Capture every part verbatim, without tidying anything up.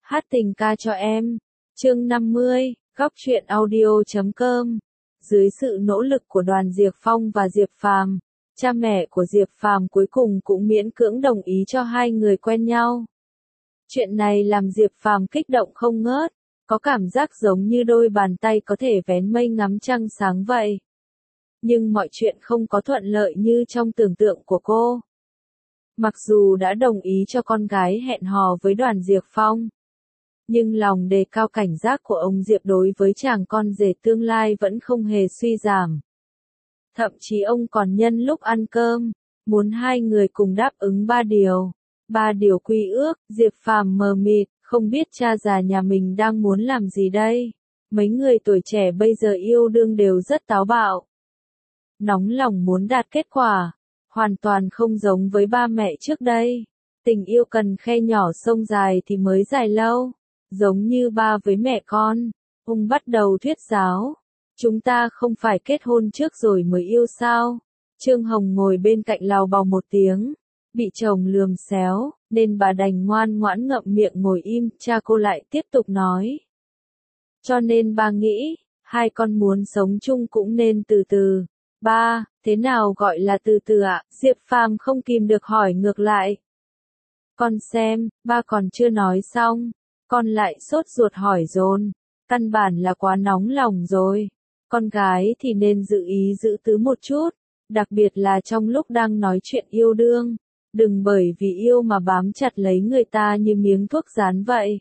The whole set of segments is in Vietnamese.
Hát tình ca cho em. Chương năm mươi, góc truyện audio chấm com. Dưới sự nỗ lực của Đoàn Diệp Phong và Diệp Phàm, cha mẹ của Diệp Phàm cuối cùng cũng miễn cưỡng đồng ý cho hai người quen nhau. Chuyện này làm Diệp Phàm kích động không ngớt, có cảm giác giống như đôi bàn tay có thể vén mây ngắm trăng sáng vậy. Nhưng mọi chuyện không có thuận lợi như trong tưởng tượng của cô. Mặc dù đã đồng ý cho con gái hẹn hò với Đoàn Diệp Phong, nhưng lòng đề cao cảnh giác của ông Diệp đối với chàng con rể tương lai vẫn không hề suy giảm. Thậm chí ông còn nhân lúc ăn cơm, muốn hai người cùng đáp ứng ba điều. Ba điều quy ước. Diệp Phàm mờ mịt, không biết cha già nhà mình đang muốn làm gì đây. Mấy người tuổi trẻ bây giờ yêu đương đều rất táo bạo, nóng lòng muốn đạt kết quả, hoàn toàn không giống với ba mẹ trước đây. Tình yêu cần khe nhỏ sông dài thì mới dài lâu. Giống như ba với mẹ con, ông bắt đầu thuyết giáo. Chúng ta không phải kết hôn trước rồi mới yêu sao? Trương Hồng ngồi bên cạnh lào bào một tiếng, bị chồng lườm xéo, nên bà đành ngoan ngoãn ngậm miệng ngồi im. Cha cô lại tiếp tục nói. Cho nên ba nghĩ, hai con muốn sống chung cũng nên từ từ. Ba, thế nào gọi là từ từ ạ? Diệp Phàm không kìm được hỏi ngược lại. Con xem, ba còn chưa nói xong. Con lại sốt ruột hỏi dồn, căn bản là quá nóng lòng rồi. Con gái thì nên giữ ý giữ tứ một chút, đặc biệt là trong lúc đang nói chuyện yêu đương. Đừng bởi vì yêu mà bám chặt lấy người ta như miếng thuốc dán vậy.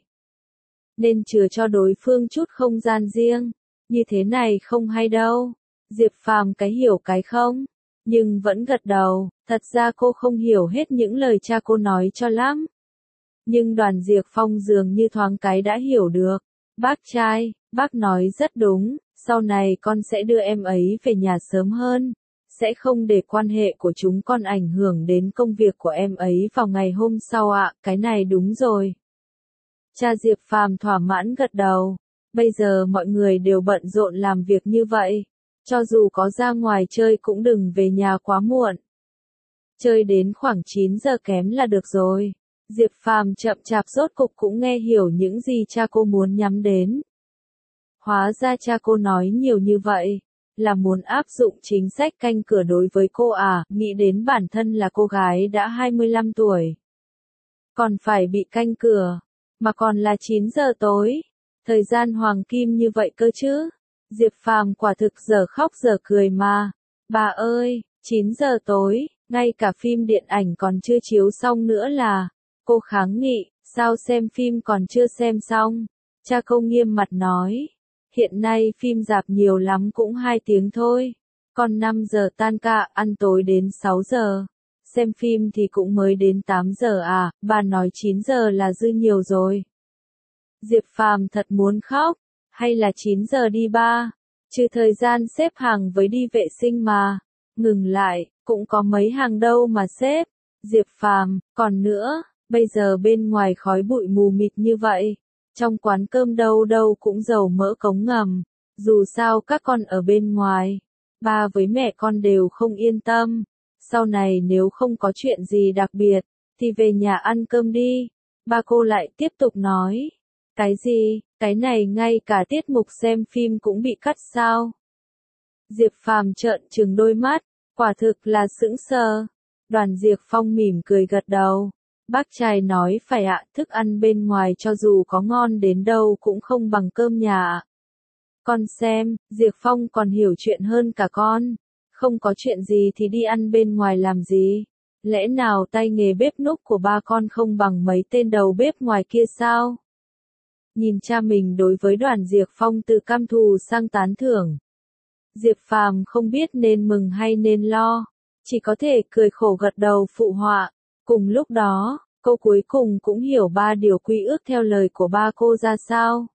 Nên chừa cho đối phương chút không gian riêng, như thế này không hay đâu. Diệp Phàm cái hiểu cái không, nhưng vẫn gật đầu. Thật ra cô không hiểu hết những lời cha cô nói cho lắm. Nhưng Đoàn Diệp Phong dường như thoáng cái đã hiểu được. Bác trai, bác nói rất đúng, sau này con sẽ đưa em ấy về nhà sớm hơn. Sẽ không để quan hệ của chúng con ảnh hưởng đến công việc của em ấy vào ngày hôm sau ạ. À, cái này đúng rồi. Cha Diệp Phàm thỏa mãn gật đầu. Bây giờ mọi người đều bận rộn làm việc như vậy. Cho dù có ra ngoài chơi cũng đừng về nhà quá muộn. Chơi đến khoảng chín giờ kém là được rồi. Diệp Phàm chậm chạp rốt cục cũng nghe hiểu những gì cha cô muốn nhắm đến. Hóa ra cha cô nói nhiều như vậy, là muốn áp dụng chính sách canh cửa đối với cô à, nghĩ đến bản thân là cô gái đã hai mươi lăm tuổi. Còn phải bị canh cửa, mà còn là chín giờ tối, thời gian hoàng kim như vậy cơ chứ. Diệp Phàm quả thực giờ khóc giờ cười mà. Bà ơi, chín giờ tối, ngay cả phim điện ảnh còn chưa chiếu xong nữa là. Cô kháng nghị, sao xem phim còn chưa xem xong? Cha cô nghiêm mặt nói, hiện nay phim rạp nhiều lắm cũng hai tiếng thôi. Còn năm giờ tan ca, ăn tối đến sáu giờ. Xem phim thì cũng mới đến tám giờ à, bà nói chín giờ là dư nhiều rồi. Diệp Phàm thật muốn khóc, hay là chín giờ đi ba? Trừ thời gian xếp hàng với đi vệ sinh mà. Ngừng lại, cũng có mấy hàng đâu mà xếp. Diệp Phàm, còn nữa. Bây giờ bên ngoài khói bụi mù mịt như vậy, trong quán cơm đâu đâu cũng dầu mỡ cống ngầm, dù sao các con ở bên ngoài, ba với mẹ con đều không yên tâm, sau này nếu không có chuyện gì đặc biệt, thì về nhà ăn cơm đi. Ba cô lại tiếp tục nói, cái gì, cái này ngay cả tiết mục xem phim cũng bị cắt sao? Diệp Phàm trợn trừng đôi mắt, quả thực là sững sờ. Đoàn Diệp Phong mỉm cười gật đầu. Bác trai nói phải ạ, thức ăn bên ngoài cho dù có ngon đến đâu cũng không bằng cơm nhà ạ. Con xem, Diệp Phong còn hiểu chuyện hơn cả con. Không có chuyện gì thì đi ăn bên ngoài làm gì? Lẽ nào tay nghề bếp núc của ba con không bằng mấy tên đầu bếp ngoài kia sao? Nhìn cha mình đối với Đoàn Diệp Phong từ căm thù sang tán thưởng. Diệp Phàm không biết nên mừng hay nên lo, chỉ có thể cười khổ gật đầu phụ họa. Cùng lúc đó, cô cuối cùng cũng hiểu ba điều quy ước theo lời của ba cô ra sao.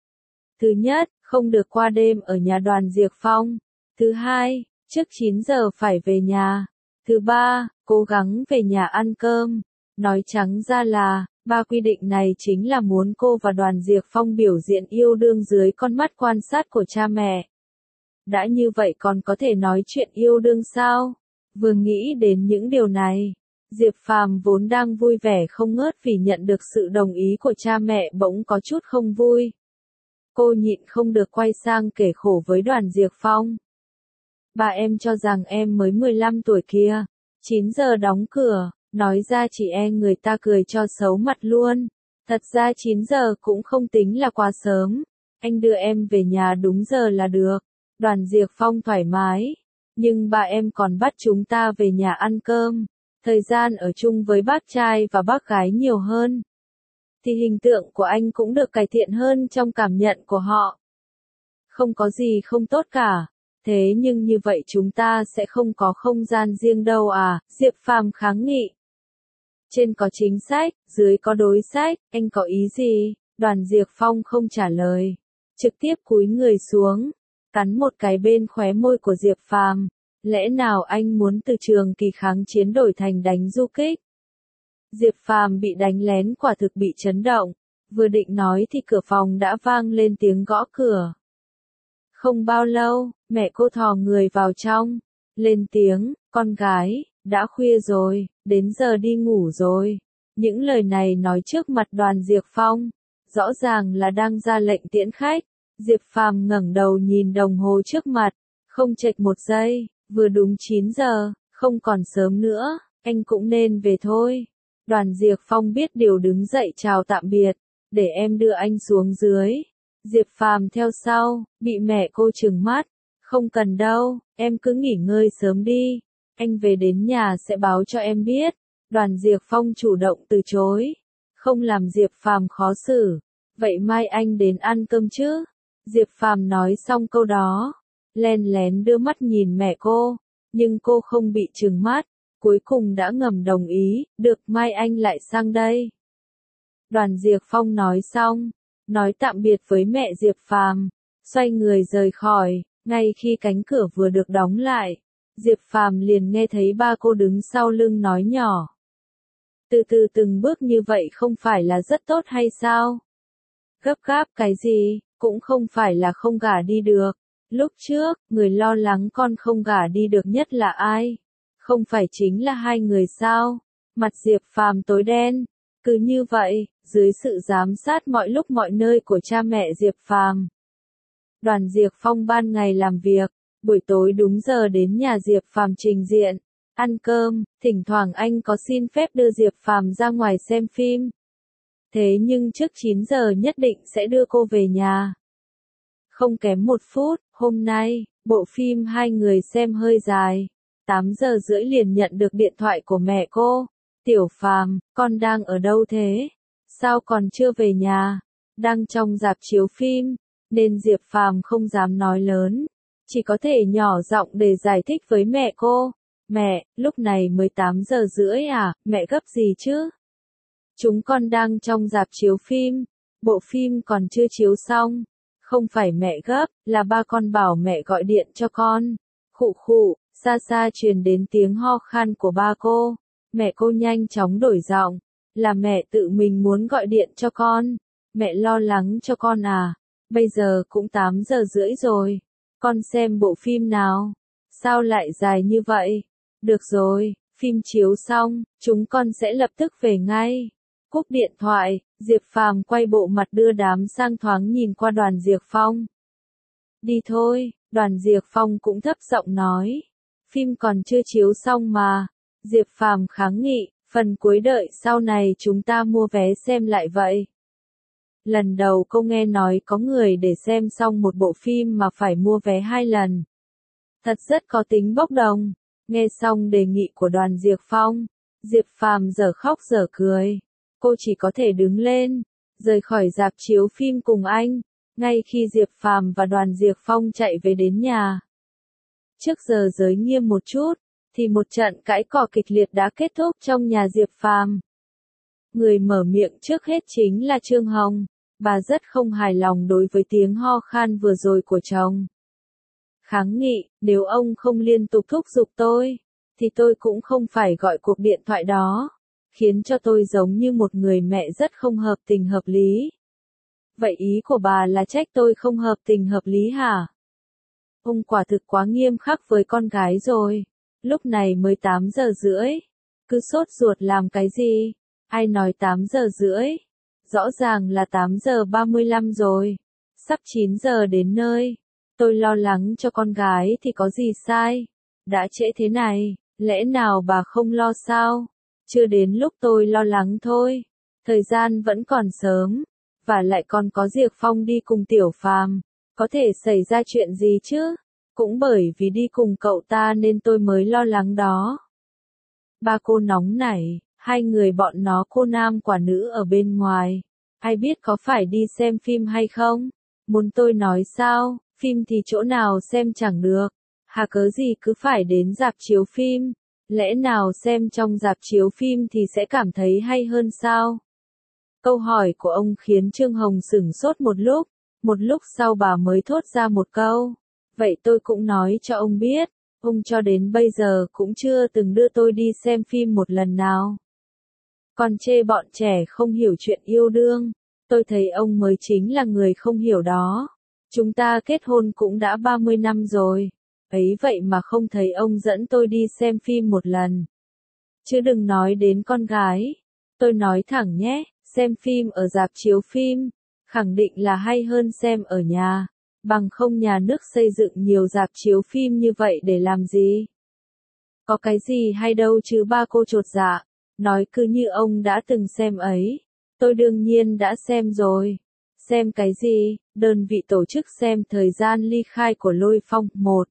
Thứ nhất, không được qua đêm ở nhà Đoàn Diệp Phong. Thứ hai, trước chín giờ phải về nhà. Thứ ba, cố gắng về nhà ăn cơm. Nói trắng ra là, ba quy định này chính là muốn cô và Đoàn Diệp Phong biểu diễn yêu đương dưới con mắt quan sát của cha mẹ. Đã như vậy còn có thể nói chuyện yêu đương sao? Vừa nghĩ đến những điều này, Diệp Phàm vốn đang vui vẻ không ngớt vì nhận được sự đồng ý của cha mẹ bỗng có chút không vui. Cô nhịn không được quay sang kể khổ với Đoàn Diệp Phong. Bà em cho rằng em mới mười lăm tuổi kia, chín giờ đóng cửa, nói ra chỉ e người ta cười cho xấu mặt luôn. Thật ra chín giờ cũng không tính là quá sớm, anh đưa em về nhà đúng giờ là được. Đoàn Diệp Phong thoải mái, nhưng bà em còn bắt chúng ta về nhà ăn cơm, thời gian ở chung với bác trai và bác gái nhiều hơn. Thì hình tượng của anh cũng được cải thiện hơn trong cảm nhận của họ. Không có gì không tốt cả, thế nhưng như vậy chúng ta sẽ không có không gian riêng đâu à, Diệp Phàm kháng nghị. Trên có chính sách, dưới có đối sách, anh có ý gì? Đoàn Diệp Phong không trả lời, trực tiếp cúi người xuống, cắn một cái bên khóe môi của Diệp Phàm. Lẽ nào anh muốn từ trường kỳ kháng chiến đổi thành đánh du kích? Diệp Phàm bị đánh lén quả thực bị chấn động, vừa định nói thì cửa phòng đã vang lên tiếng gõ cửa. Không bao lâu, mẹ cô thò người vào trong, lên tiếng, con gái, đã khuya rồi, đến giờ đi ngủ rồi. Những lời này nói trước mặt Đoàn Diệp Phong, rõ ràng là đang ra lệnh tiễn khách. Diệp Phàm ngẩng đầu nhìn đồng hồ trước mặt, không chệch một giây, vừa đúng chín giờ, không còn sớm nữa, anh cũng nên về thôi. Đoàn Diệp Phong biết điều đứng dậy chào tạm biệt, để em đưa anh xuống dưới. Diệp Phàm theo sau, bị mẹ cô trừng mắt, không cần đâu, em cứ nghỉ ngơi sớm đi, anh về đến nhà sẽ báo cho em biết. Đoàn Diệp Phong chủ động từ chối, không làm Diệp Phàm khó xử, vậy mai anh đến ăn cơm chứ? Diệp Phàm nói xong câu đó, len lén đưa mắt nhìn mẹ cô, nhưng cô không bị trừng mắt, cuối cùng đã ngầm đồng ý, được mai anh lại sang đây. Đoàn Diệp Phong nói xong, nói tạm biệt với mẹ Diệp Phàm, xoay người rời khỏi, ngay khi cánh cửa vừa được đóng lại, Diệp Phàm liền nghe thấy ba cô đứng sau lưng nói nhỏ. Từ từ từng bước như vậy không phải là rất tốt hay sao? Gấp gáp cái gì, cũng không phải là không gả đi được. Lúc trước, người lo lắng con không gả đi được nhất là ai? Không phải chính là hai người sao? Mặt Diệp Phàm tối đen. Cứ như vậy, dưới sự giám sát mọi lúc mọi nơi của cha mẹ Diệp Phàm, Đoàn Diệp Phong ban ngày làm việc, buổi tối đúng giờ đến nhà Diệp Phàm trình diện, ăn cơm, thỉnh thoảng anh có xin phép đưa Diệp Phàm ra ngoài xem phim. Thế nhưng trước chín giờ nhất định sẽ đưa cô về nhà. Không kém một phút, hôm nay, bộ phim hai người xem hơi dài. tám giờ rưỡi liền nhận được điện thoại của mẹ cô. Tiểu Phàm, con đang ở đâu thế? Sao còn chưa về nhà? Đang trong rạp chiếu phim, nên Diệp Phàm không dám nói lớn, chỉ có thể nhỏ giọng để giải thích với mẹ cô. Mẹ, lúc này mới tám giờ rưỡi à, mẹ gấp gì chứ? Chúng con đang trong rạp chiếu phim, bộ phim còn chưa chiếu xong. Không phải mẹ gấp, là ba con bảo mẹ gọi điện cho con. Khụ khụ, xa xa truyền đến tiếng ho khan của ba cô. Mẹ cô nhanh chóng đổi giọng, là mẹ tự mình muốn gọi điện cho con. Mẹ lo lắng cho con à, bây giờ cũng tám giờ rưỡi rồi. Con xem bộ phim nào? Sao lại dài như vậy? Được rồi, phim chiếu xong, chúng con sẽ lập tức về ngay. Cúp điện thoại, Diệp Phàm quay bộ mặt đưa đám sang thoáng nhìn qua Đoàn Diệp Phong. Đi thôi, Đoàn Diệp Phong cũng thấp giọng nói. Phim còn chưa chiếu xong mà. Diệp Phàm kháng nghị, phần cuối đợi sau này chúng ta mua vé xem lại vậy. Lần đầu cô nghe nói có người để xem xong một bộ phim mà phải mua vé hai lần. Thật rất có tính bốc đồng. Nghe xong đề nghị của Đoàn Diệp Phong, Diệp Phàm dở khóc dở cười. Cô chỉ có thể đứng lên, rời khỏi rạp chiếu phim cùng anh, ngay khi Diệp Phàm và Đoàn Diệp Phong chạy về đến nhà. Trước giờ giới nghiêm một chút, thì một trận cãi cọ kịch liệt đã kết thúc trong nhà Diệp Phàm. Người mở miệng trước hết chính là Trương Hồng, bà rất không hài lòng đối với tiếng ho khan vừa rồi của chồng. Kháng nghị, nếu ông không liên tục thúc giục tôi, thì tôi cũng không phải gọi cuộc điện thoại đó, khiến cho tôi giống như một người mẹ rất không hợp tình hợp lý. Vậy ý của bà là trách tôi không hợp tình hợp lý hả? Ông quả thực quá nghiêm khắc với con gái rồi. Lúc này mới tám giờ rưỡi. Cứ sốt ruột làm cái gì? Ai nói tám giờ rưỡi? Rõ ràng là tám giờ ba mươi lăm rồi. Sắp chín giờ đến nơi. Tôi lo lắng cho con gái thì có gì sai? Đã trễ thế này, lẽ nào bà không lo sao? Chưa đến lúc tôi lo lắng thôi. Thời gian vẫn còn sớm. Và lại còn có Diệp Phong đi cùng Tiểu Phàm. Có thể xảy ra chuyện gì chứ? Cũng bởi vì đi cùng cậu ta nên tôi mới lo lắng đó. Ba cô nóng nảy, hai người bọn nó cô nam quả nữ ở bên ngoài. Ai biết có phải đi xem phim hay không? Muốn tôi nói sao? Phim thì chỗ nào xem chẳng được. Hà cớ gì cứ phải đến rạp chiếu phim? Lẽ nào xem trong rạp chiếu phim thì sẽ cảm thấy hay hơn sao? Câu hỏi của ông khiến Trương Hồng sửng sốt một lúc. Một lúc sau bà mới thốt ra một câu. Vậy tôi cũng nói cho ông biết. Ông cho đến bây giờ cũng chưa từng đưa tôi đi xem phim một lần nào. Còn chê bọn trẻ không hiểu chuyện yêu đương. Tôi thấy ông mới chính là người không hiểu đó. Chúng ta kết hôn cũng đã ba mươi năm rồi. Ấy vậy mà không thấy ông dẫn tôi đi xem phim một lần. Chứ đừng nói đến con gái. Tôi nói thẳng nhé, xem phim ở rạp chiếu phim, khẳng định là hay hơn xem ở nhà. Bằng không nhà nước xây dựng nhiều rạp chiếu phim như vậy để làm gì? Có cái gì hay đâu chứ ba cô chột dạ. Nói cứ như ông đã từng xem ấy. Tôi đương nhiên đã xem rồi. Xem cái gì? Đơn vị tổ chức xem thời gian ly khai của Lôi Phong. Một.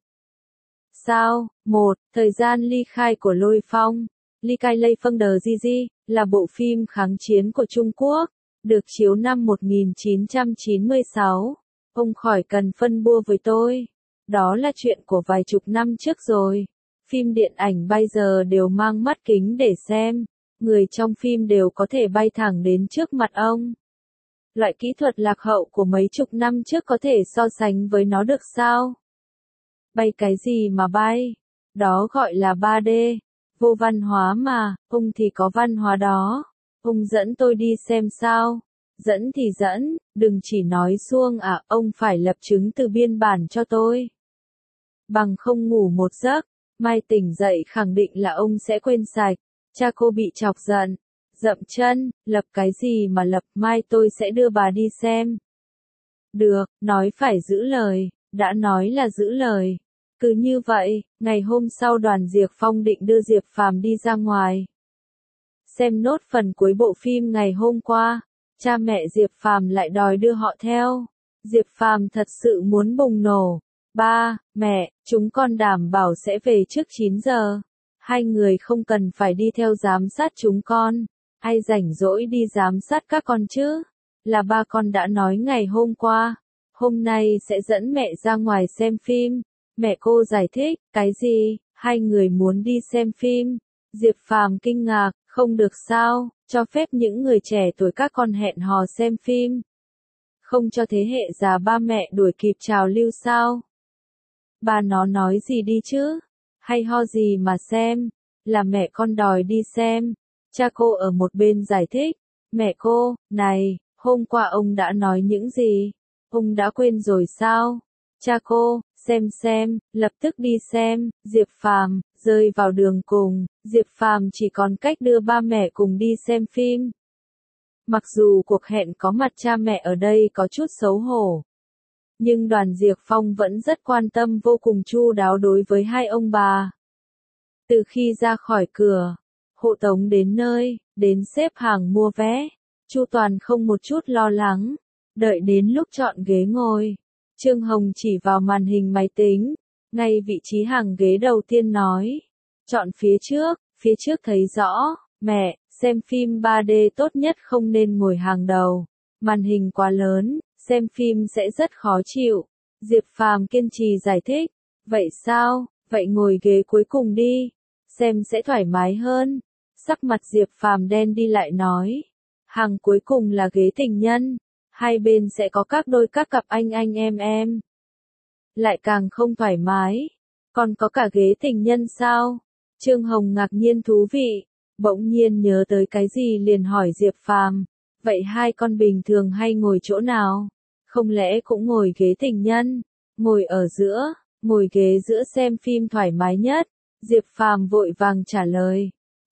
Sao? Một. Thời gian ly khai của Lôi Phong. Ly khai Lei Phong Đờ Di Di, là bộ phim kháng chiến của Trung Quốc. Được chiếu năm một nghìn chín trăm chín mươi sáu. Ông khỏi cần phân bua với tôi. Đó là chuyện của vài chục năm trước rồi. Phim điện ảnh bây giờ đều mang mắt kính để xem. Người trong phim đều có thể bay thẳng đến trước mặt ông. Loại kỹ thuật lạc hậu của mấy chục năm trước có thể so sánh với nó được sao? Bay cái gì mà bay? Đó gọi là ba D. Vô văn hóa mà, ông thì có văn hóa đó. Ông dẫn tôi đi xem sao? Dẫn thì dẫn, đừng chỉ nói suông à, ông phải lập chứng từ biên bản cho tôi. Bằng không ngủ một giấc, mai tỉnh dậy khẳng định là ông sẽ quên sạch. Cha cô bị chọc giận, dậm chân, lập cái gì mà lập, mai tôi sẽ đưa bà đi xem. Được, nói phải giữ lời, đã nói là giữ lời. Cứ như vậy, ngày hôm sau đoàn Diệp Phong định đưa Diệp Phàm đi ra ngoài. Xem nốt phần cuối bộ phim ngày hôm qua, cha mẹ Diệp Phàm lại đòi đưa họ theo. Diệp Phàm thật sự muốn bùng nổ. Ba, mẹ, chúng con đảm bảo sẽ về trước chín giờ. Hai người không cần phải đi theo giám sát chúng con. Ai rảnh rỗi đi giám sát các con chứ? Là ba con đã nói ngày hôm qua. Hôm nay sẽ dẫn mẹ ra ngoài xem phim. Mẹ cô giải thích, cái gì? Hai người muốn đi xem phim. Diệp Phàm kinh ngạc, không được sao, cho phép những người trẻ tuổi các con hẹn hò xem phim. Không cho thế hệ già ba mẹ đuổi kịp trào lưu sao? Bà nó nói gì đi chứ? Hay ho gì mà xem? Là mẹ con đòi đi xem. Cha cô ở một bên giải thích. Mẹ cô, này, hôm qua ông đã nói những gì? Ông đã quên rồi sao? Cha cô, xem xem, lập tức đi xem. Diệp Phàm rơi vào đường cùng. Diệp Phàm chỉ còn cách đưa ba mẹ cùng đi xem phim. Mặc dù cuộc hẹn có mặt cha mẹ ở đây có chút xấu hổ, nhưng đoàn Diệp Phong vẫn rất quan tâm vô cùng chu đáo đối với hai ông bà. Từ khi ra khỏi cửa, hộ tống đến nơi, đến xếp hàng mua vé, Chu Toàn không một chút lo lắng. Đợi đến lúc chọn ghế ngồi, Trương Hồng chỉ vào màn hình máy tính, ngay vị trí hàng ghế đầu tiên nói. Chọn phía trước, phía trước thấy rõ, mẹ, xem phim ba D tốt nhất không nên ngồi hàng đầu. Màn hình quá lớn, xem phim sẽ rất khó chịu. Diệp Phàm kiên trì giải thích. Vậy sao, vậy ngồi ghế cuối cùng đi, xem sẽ thoải mái hơn. Sắc mặt Diệp Phàm đen đi lại nói. Hàng cuối cùng là ghế tình nhân. Hai bên sẽ có các đôi các cặp anh anh em em. Lại càng không thoải mái. Còn có cả ghế tình nhân sao? Trương Hồng ngạc nhiên thú vị. Bỗng nhiên nhớ tới cái gì liền hỏi Diệp Phàm. Vậy hai con bình thường hay ngồi chỗ nào? Không lẽ cũng ngồi ghế tình nhân? Ngồi ở giữa, ngồi ghế giữa xem phim thoải mái nhất. Diệp Phàm vội vàng trả lời.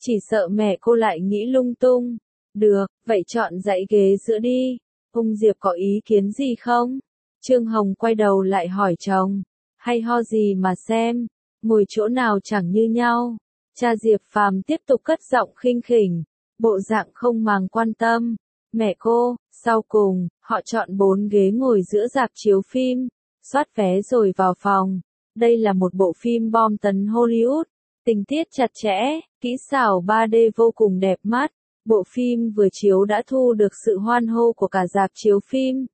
Chỉ sợ mẹ cô lại nghĩ lung tung. Được, vậy chọn dãy ghế giữa đi. Ung Diệp có ý kiến gì không? Trương Hồng quay đầu lại hỏi chồng. Hay ho gì mà xem, ngồi chỗ nào chẳng như nhau. Cha Diệp Phàm tiếp tục cất giọng khinh khỉnh, bộ dạng không màng quan tâm. Mẹ cô, sau cùng, họ chọn bốn ghế ngồi giữa rạp chiếu phim, soát vé rồi vào phòng. Đây là một bộ phim bom tấn Hollywood, tình tiết chặt chẽ, kỹ xảo ba D vô cùng đẹp mắt. Bộ phim vừa chiếu đã thu được sự hoan hô của cả rạp chiếu phim.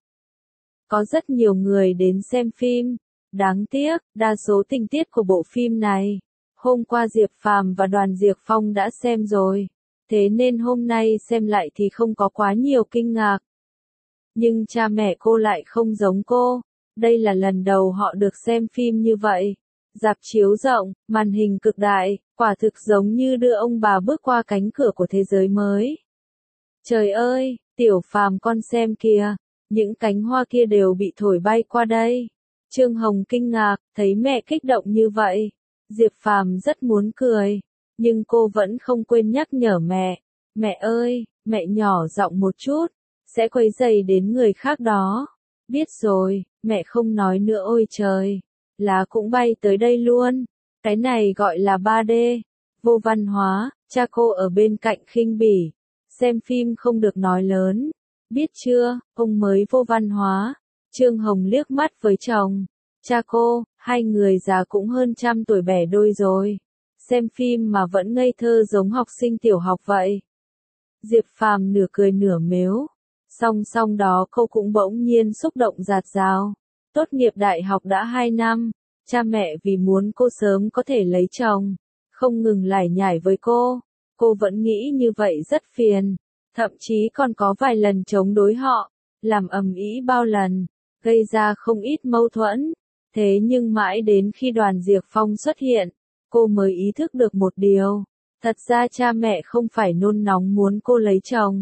Có rất nhiều người đến xem phim. Đáng tiếc, đa số tình tiết của bộ phim này, hôm qua Diệp Phàm và Đoàn Diệp Phong đã xem rồi. Thế nên hôm nay xem lại thì không có quá nhiều kinh ngạc. Nhưng cha mẹ cô lại không giống cô. Đây là lần đầu họ được xem phim như vậy. Rạp chiếu rộng, màn hình cực đại, quả thực giống như đưa ông bà bước qua cánh cửa của thế giới mới. Trời ơi, Tiểu Phàm con xem kìa, những cánh hoa kia đều bị thổi bay qua đây. Trương Hồng kinh ngạc, thấy mẹ kích động như vậy. Diệp Phàm rất muốn cười, nhưng cô vẫn không quên nhắc nhở mẹ. Mẹ ơi, mẹ nhỏ giọng một chút, sẽ quấy rầy đến người khác đó. Biết rồi, mẹ không nói nữa. Ôi trời, lá cũng bay tới đây luôn. Cái này gọi là ba D, vô văn hóa. Cha cô ở bên cạnh khinh bỉ. Xem phim không được nói lớn. Biết chưa, ông mới vô văn hóa. Trương Hồng liếc mắt với chồng. Cha cô, hai người già cũng hơn trăm tuổi bẻ đôi rồi. Xem phim mà vẫn ngây thơ giống học sinh tiểu học vậy. Diệp Phàm nửa cười nửa mếu. Song song đó cô cũng bỗng nhiên xúc động dạt dào. Tốt nghiệp đại học đã hai năm. Cha mẹ vì muốn cô sớm có thể lấy chồng, không ngừng lải nhải với cô. Cô vẫn nghĩ như vậy rất phiền. Thậm chí còn có vài lần chống đối họ. Làm ầm ĩ bao lần, gây ra không ít mâu thuẫn. Thế nhưng mãi đến khi Đoàn Diệp Phong xuất hiện, cô mới ý thức được một điều. Thật ra cha mẹ không phải nôn nóng muốn cô lấy chồng.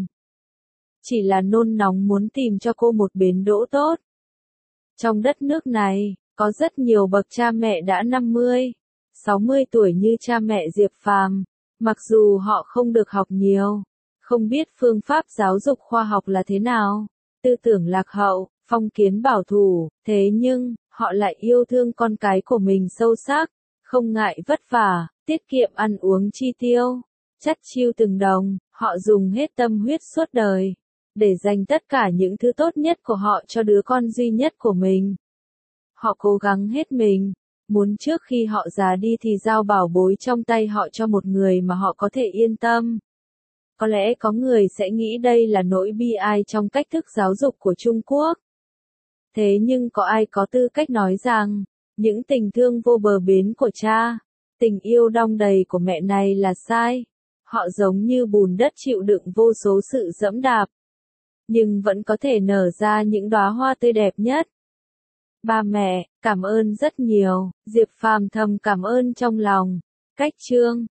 Chỉ là nôn nóng muốn tìm cho cô một bến đỗ tốt. Trong đất nước này, có rất nhiều bậc cha mẹ đã năm mươi, sáu mươi tuổi như cha mẹ Diệp Phàm. Mặc dù họ không được học nhiều, không biết phương pháp giáo dục khoa học là thế nào, tư tưởng lạc hậu, phong kiến bảo thủ, thế nhưng, họ lại yêu thương con cái của mình sâu sắc, không ngại vất vả, tiết kiệm ăn uống chi tiêu, chắt chiu từng đồng, họ dùng hết tâm huyết suốt đời, để dành tất cả những thứ tốt nhất của họ cho đứa con duy nhất của mình. Họ cố gắng hết mình, muốn trước khi họ già đi thì giao bảo bối trong tay họ cho một người mà họ có thể yên tâm. Có lẽ có người sẽ nghĩ đây là nỗi bi ai trong cách thức giáo dục của Trung Quốc. Thế nhưng có ai có tư cách nói rằng, những tình thương vô bờ bến của cha, tình yêu đong đầy của mẹ này là sai. Họ giống như bùn đất chịu đựng vô số sự dẫm đạp, nhưng vẫn có thể nở ra những đóa hoa tươi đẹp nhất. Ba mẹ, cảm ơn rất nhiều. Diệp Phàm thầm cảm ơn trong lòng. Cách chương